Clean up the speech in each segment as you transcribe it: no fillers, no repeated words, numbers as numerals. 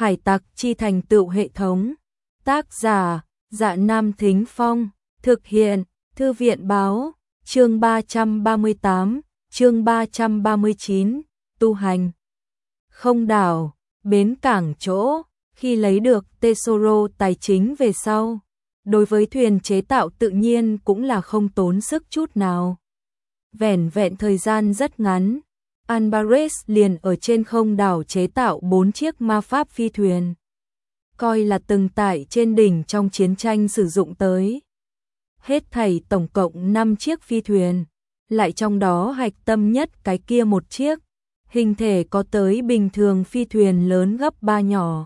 Hải tặc chi thành tựu hệ thống. Tác giả: Dạ Nam Thính Phong. Thực hiện: Thư viện báo. Chương 338, chương 339, tu hành. Không đảo, bến cảng chỗ, khi lấy được tesoro tài chính về sau, đối với thuyền chế tạo tự nhiên cũng là không tốn sức chút nào. Vẻn vẹn thời gian rất ngắn, Alvarez liền ở trên không đảo chế tạo 4 chiếc ma pháp phi thuyền, coi là từng tại trên đỉnh trong chiến tranh sử dụng tới. Hết thảy tổng cộng 5 chiếc phi thuyền, lại trong đó hạch tâm nhất cái kia một chiếc, hình thể có tới bình thường phi thuyền lớn gấp 3 nhỏ.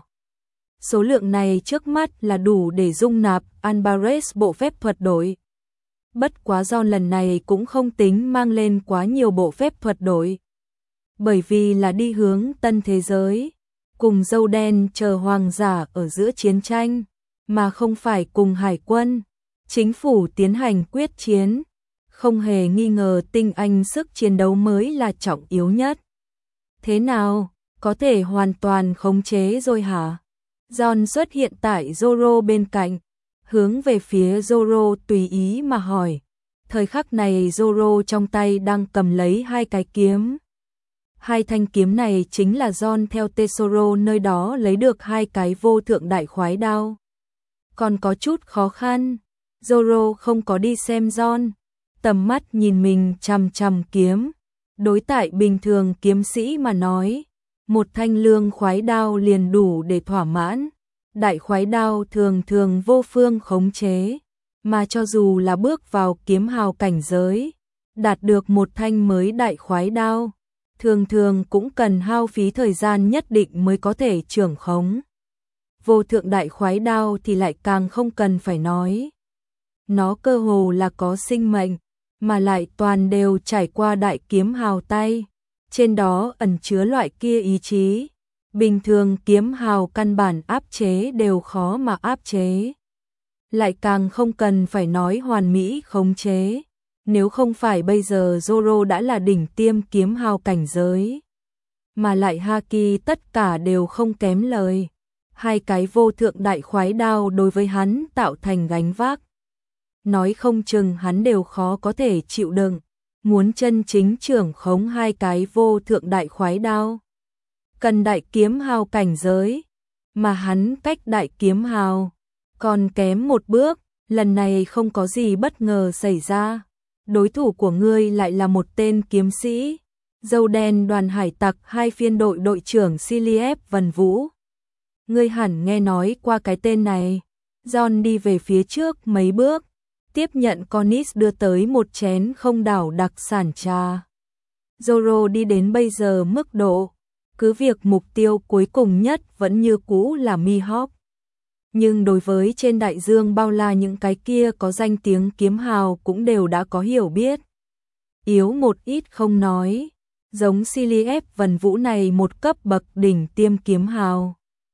Số lượng này trước mắt là đủ để dung nạp Alvarez bộ phép thuật đội. Bất quá John lần này cũng không tính mang lên quá nhiều bộ phép thuật đội, bởi vì là đi hướng tân thế giới, cùng dâu đen chờ hoàng giả ở giữa chiến tranh, mà không phải cùng hải quân, chính phủ tiến hành quyết chiến. Không hề nghi ngờ tinh anh sức chiến đấu mới là trọng yếu nhất. Thế nào, có thể hoàn toàn khống chế rồi hả? John xuất hiện tại Zoro bên cạnh, hướng về phía Zoro tùy ý mà hỏi. Thời khắc này Zoro trong tay đang cầm lấy 2 cái kiếm. 2 thanh kiếm này chính là John theo tesoro nơi đó lấy được 2 cái vô thượng đại khoái đao. Còn có chút khó khăn, Zoro không có đi xem John, tầm mắt nhìn mình chằm chằm kiếm. Đối tại bình thường kiếm sĩ mà nói, một thanh lương khoái đao liền đủ để thỏa mãn. Đại khoái đao thường thường vô phương khống chế, mà cho dù là bước vào kiếm hào cảnh giới, đạt được một thanh mới đại khoái đao, thường thường cũng cần hao phí thời gian nhất định mới có thể trưởng khống. Vô thượng đại khoái đao thì lại càng không cần phải nói. Nó cơ hồ là có sinh mệnh, mà lại toàn đều trải qua đại kiếm hào tay, trên đó ẩn chứa loại kia ý chí. Bình thường kiếm hào căn bản áp chế đều khó mà áp chế. Lại càng không cần phải nói hoàn mỹ khống chế. Nếu không phải bây giờ Zoro đã là đỉnh tiêm kiếm hào cảnh giới, mà lại Haki tất cả đều không kém lời. 2 cái vô thượng đại khoái đao đối với hắn tạo thành gánh vác. Nói không chừng hắn đều khó có thể chịu đựng. Muốn chân chính trưởng khống 2 cái vô thượng đại khoái đao, cần đại kiếm hào cảnh giới, mà hắn cách đại kiếm hào còn kém một bước. Lần này không có gì bất ngờ xảy ra, đối thủ của ngươi lại là một tên kiếm sĩ, dâu đen đoàn hải tặc 2 phiên đội đội trưởng Cilliep Vân Vũ. Ngươi hẳn nghe nói qua cái tên này. John đi về phía trước mấy bước, tiếp nhận Connis đưa tới một chén không đảo đặc sản trà. Zoro đi đến bây giờ mức độ, cứ việc mục tiêu cuối cùng nhất vẫn như cũ là Mihawk. Nhưng đối với trên đại dương bao la những cái kia có danh tiếng kiếm hào cũng đều đã có hiểu biết. Yếu một ít không nói, giống Cilliep Vân Vũ này một cấp bậc đỉnh tiêm kiếm hào,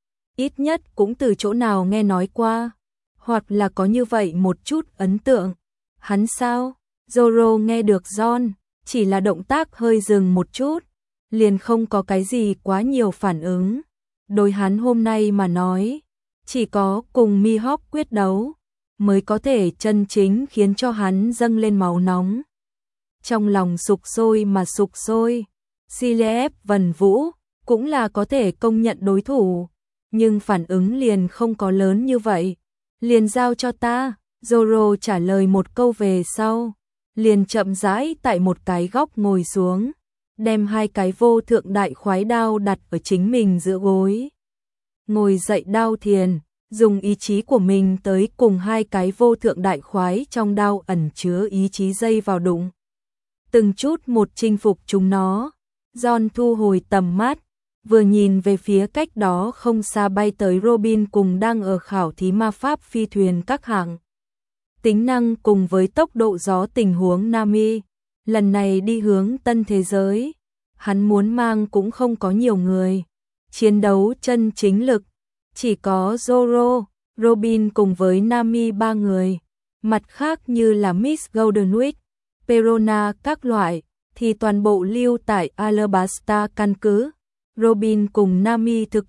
ít nhất cũng từ chỗ nào nghe nói qua, hoặc là có như vậy một chút ấn tượng. Hắn sao? Zoro nghe được John, chỉ là động tác hơi dừng một chút, liền không có cái gì quá nhiều phản ứng. Đối hắn hôm nay mà nói, chỉ có cùng Mihawk quyết đấu mới có thể chân chính khiến cho hắn dâng lên máu nóng. Trong lòng sục sôi mà sục sôi. Cilliep Vân Vũ cũng là có thể công nhận đối thủ, nhưng phản ứng liền không có lớn như vậy. Liền giao cho ta. Zoro trả lời một câu về sau, liền chậm rãi tại một cái góc ngồi xuống, đem 2 cái vô thượng đại khoái đao đặt ở chính mình giữa gối. Ngồi dậy đao thiền, dùng ý chí của mình tới cùng 2 cái vô thượng đại khoái trong đao ẩn chứa ý chí dây vào đụng. Từng chút một chinh phục chúng nó. John thu hồi tầm mắt, vừa nhìn về phía cách đó không xa bay tới Robin cùng đang ở khảo thí ma pháp phi thuyền các hạng tính năng cùng với tốc độ gió tình huống Nami. Lần này đi hướng tân thế giới, hắn muốn mang cũng không có nhiều người. Chiến đấu chân chính lực, chỉ có Zoro, Robin cùng với Nami 3 người. Mặt khác như là Miss Goldenwick, Perona các loại, thì toàn bộ lưu tại Alabasta căn cứ. Robin cùng Nami thực lực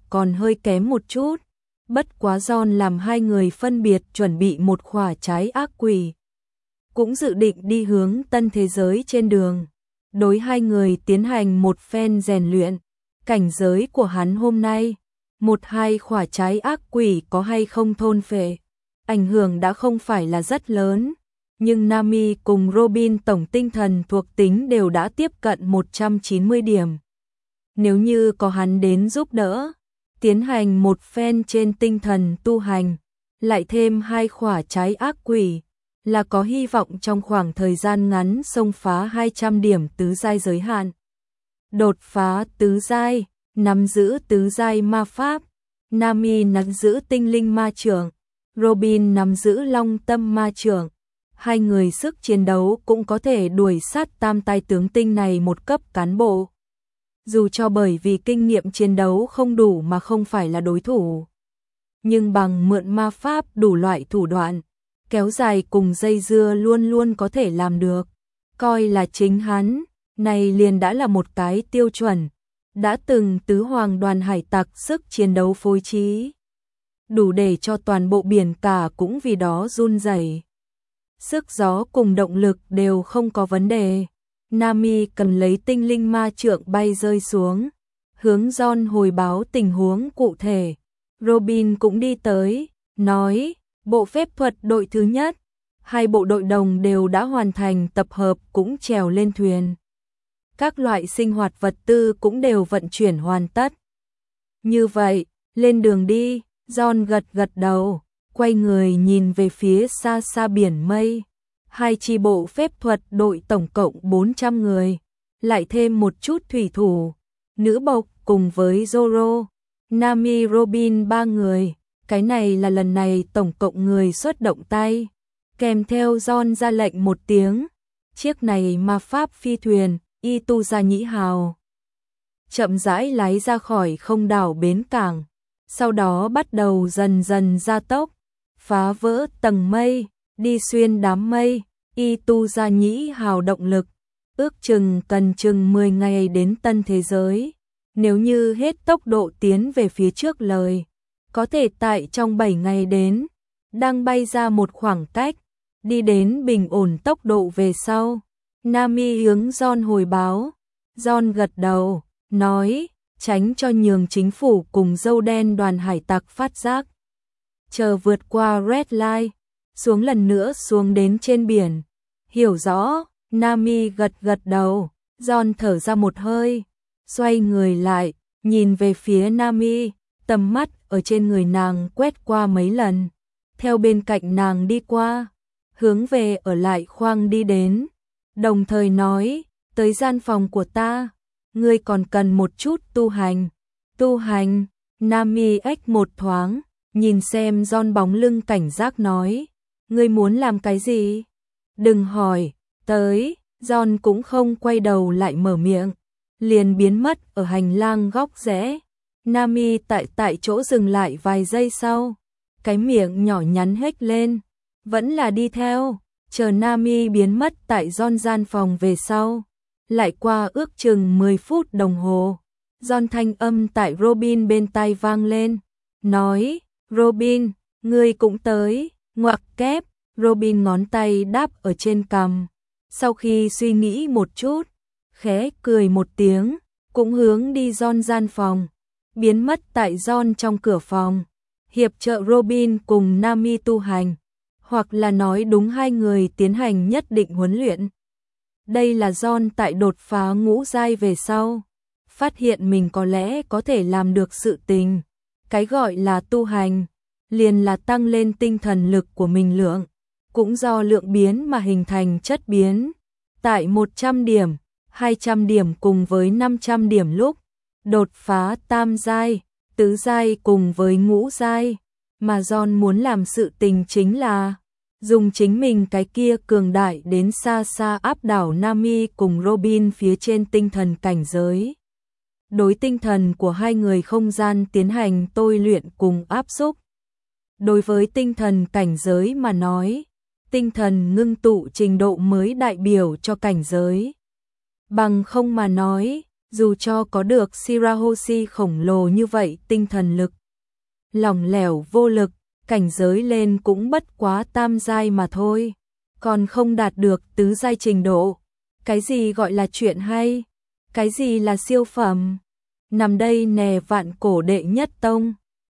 còn hơi kém một chút. Bất quá John làm hai người phân biệt chuẩn bị một quả trái ác quỷ. Cũng dự định đi hướng tân thế giới trên đường. Đối hai người tiến hành một phen rèn luyện. Cảnh giới của hắn hôm nay, một hai quả trái ác quỷ có hay không thôn phệ, ảnh hưởng đã không phải là rất lớn. Nhưng Nami cùng Robin tổng tinh thần thuộc tính đều đã tiếp cận 190 điểm. Nếu như có hắn đến giúp đỡ, tiến hành một phen trên tinh thần tu hành, lại thêm hai quả trái ác quỷ, là có hy vọng trong khoảng thời gian ngắn xông phá 200 điểm tứ giai giới hạn. Đột phá tứ giai, nắm giữ tứ giai ma pháp, Nami nắm giữ tinh linh ma trưởng, Robin nắm giữ long tâm ma trưởng. Hai người sức chiến đấu cũng có thể đuổi sát tam tai tướng tinh này một cấp cán bộ. Dù cho bởi vì kinh nghiệm chiến đấu không đủ mà không phải là đối thủ, nhưng bằng mượn ma pháp đủ loại thủ đoạn, kéo dài cùng dây dưa luôn luôn có thể làm được. Coi là chính hắn, này liền đã là một cái tiêu chuẩn, đã từng tứ hoàng đoàn hải tặc sức chiến đấu phối trí, đủ để cho toàn bộ biển cả cũng vì đó run rẩy. Sức gió cùng động lực đều không có vấn đề. Nami cần lấy tinh linh ma trượng bay rơi xuống, hướng John hồi báo tình huống cụ thể. Robin cũng đi tới, nói, bộ phép thuật đội thứ nhất, hai bộ đội đồng đều đã hoàn thành tập hợp cũng trèo lên thuyền. Các loại sinh hoạt vật tư cũng đều vận chuyển hoàn tất. Như vậy, lên đường đi, John gật gật đầu, quay người nhìn về phía xa xa biển mây. Hai chi bộ phép thuật đội tổng cộng 400 người, lại thêm một chút thủy thủ, nữ bộc cùng với Zoro, Nami Robin 3 người. Cái này là lần này tổng cộng người xuất động tay. Kèm theo John ra lệnh một tiếng, chiếc này ma pháp phi thuyền, Ituza Nhĩ Hào, chậm rãi lái ra khỏi không đảo bến cảng, sau đó bắt đầu dần dần gia tốc, phá vỡ tầng mây, đi xuyên đám mây. Ituza Nhĩ Hào động lực, ước chừng cần chừng 10 ngày đến tân thế giới. Nếu như hết tốc độ tiến về phía trước lời, có thể tại trong 7 ngày đến, đang bay ra một khoảng cách, đi đến bình ổn tốc độ về sau. Nami hướng John hồi báo. John gật đầu, nói, tránh cho nhường chính phủ cùng dâu đen đoàn hải tặc phát giác. Chờ vượt qua Red Line, xuống lần nữa xuống đến trên biển. Hiểu rõ, Nami gật gật đầu. John thở ra một hơi, xoay người lại, nhìn về phía Nami, tầm mắt ở trên người nàng quét qua mấy lần, theo bên cạnh nàng đi qua, hướng về ở lại khoang đi đến, đồng thời nói, tới gian phòng của ta, ngươi còn cần một chút tu hành. Tu hành, Nami ếch một thoáng, nhìn xem John bóng lưng cảnh giác nói, ngươi muốn làm cái gì? Đừng hỏi, tới. John cũng không quay đầu lại mở miệng, liền biến mất ở hành lang góc rẽ. Nami tại chỗ dừng lại vài giây sau, cái miệng nhỏ nhắn hếch lên, vẫn là đi theo, chờ Nami biến mất tại John gian phòng về sau. Lại qua ước chừng 10 phút đồng hồ, John thanh âm tại Robin bên tai vang lên, nói, Robin, ngươi cũng tới, ngoặc kép. Robin ngón tay đáp ở trên cằm, sau khi suy nghĩ một chút, khẽ cười một tiếng, cũng hướng đi John gian phòng, biến mất tại John trong cửa phòng, hiệp trợ Robin cùng Nami tu hành, hoặc là nói đúng hai người tiến hành nhất định huấn luyện. Đây là John tại đột phá ngũ giai về sau, phát hiện mình có lẽ có thể làm được sự tình. Cái gọi là tu hành, liền là tăng lên tinh thần lực của mình lượng, cũng do lượng biến mà hình thành chất biến. Tại 100 điểm, 200 điểm cùng với 500 điểm lúc, đột phá tam giai, tứ giai cùng với ngũ giai, mà John muốn làm sự tình chính là dùng chính mình cái kia cường đại đến xa xa áp đảo Nami cùng Robin phía trên tinh thần cảnh giới. Đối tinh thần của hai người không gian tiến hành tôi luyện cùng áp xúc. Đối với tinh thần cảnh giới mà nói, tinh thần ngưng tụ trình độ mới đại biểu cho cảnh giới. Bằng không mà nói, Dù cho có được Shirahoshi khổng lồ như vậy, tinh thần lực lỏng lẻo vô lực, cảnh giới lên cũng bất quá tam giai mà thôi, còn không đạt được tứ giai trình độ. Cái gì gọi là chuyện hay? Cái gì là siêu phẩm? Nằm đây nè, vạn cổ đệ nhất tông,